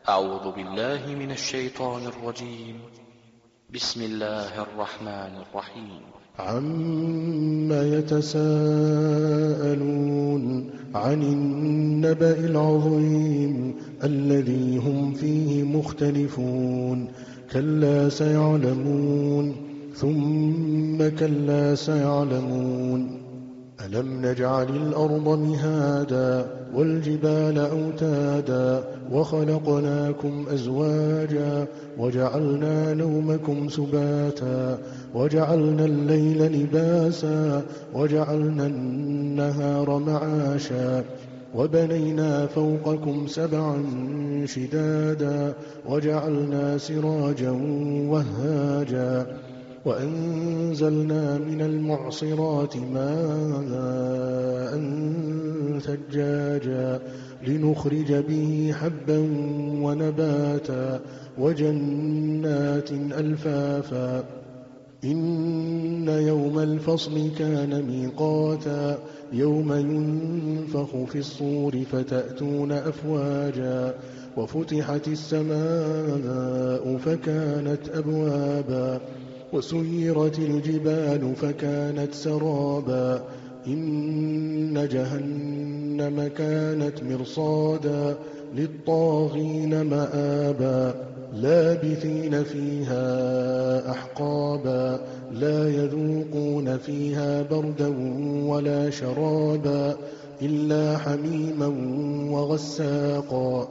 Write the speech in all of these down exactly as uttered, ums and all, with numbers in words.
أعوذ بالله من الشيطان الرجيم. بسم الله الرحمن الرحيم. عما يتساءلون عن النبأ العظيم الذي هم فيه مختلفون كلا سيعلمون ثم كلا سيعلمون ألم نجعل الأرض مهادا والجبال أوتادا وخلقناكم أزواجا وجعلنا نومكم سباتا وجعلنا الليل لباسا وجعلنا النهار معاشا وبنينا فوقكم سبعا شدادا وجعلنا سراجا وهاجا وأنزلنا من المعصرات ماء ثجاجا لنخرج به حبا ونباتا وجنات ألفافا إن يوم الفصل كان ميقاتا يوم ينفخ في الصور فتأتون أفواجا وفتحت السماء فكانت أبوابا وسيرت الجبال فكانت سرابا إن جهنم كانت مرصادا للطاغين مآبا لابثين فيها أحقابا لا يذوقون فيها بردا ولا شرابا إلا حميما وغساقا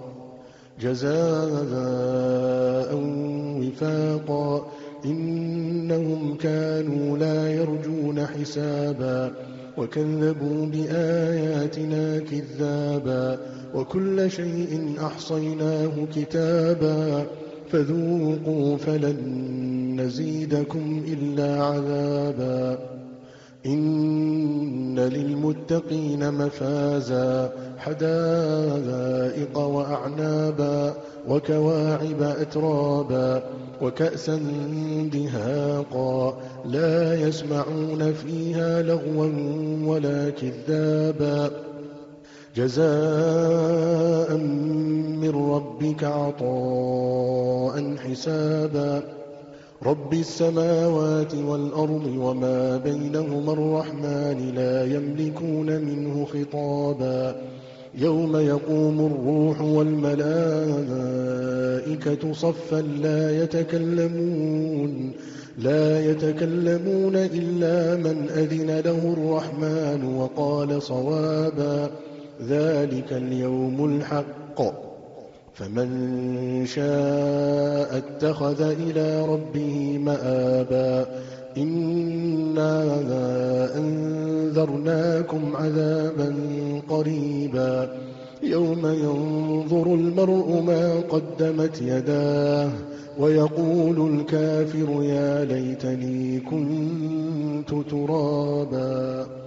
جزاء وفاقا إنهم كانوا لا يرجون حسابا وكذبوا بآياتنا كذابا وكل شيء أحصيناه كتابا فذوقوا فلن نزيدكم إلا عذابا إن للمتقين مفازا حدائق وأعنابا وكواعب أترابا وكأسا دهاقا لا يسمعون فيها لغوا ولا كذابا جزاء من ربك عطاء حسابا رب السماوات والأرض وما بينهما الرحمن لا يملكون منه خطابا يوم يقوم الروح والملائكة صفا لا يتكلمون لا يتكلمون إلا من أذن له الرحمن وقال صوابا ذلك اليوم الحق فمن شاء اتخذ إلى ربه مآبا إنا أنذرناكم عذابا قريبا يوم ينظر المرء ما قدمت يداه ويقول الكافر يا ليتني كنت ترابا.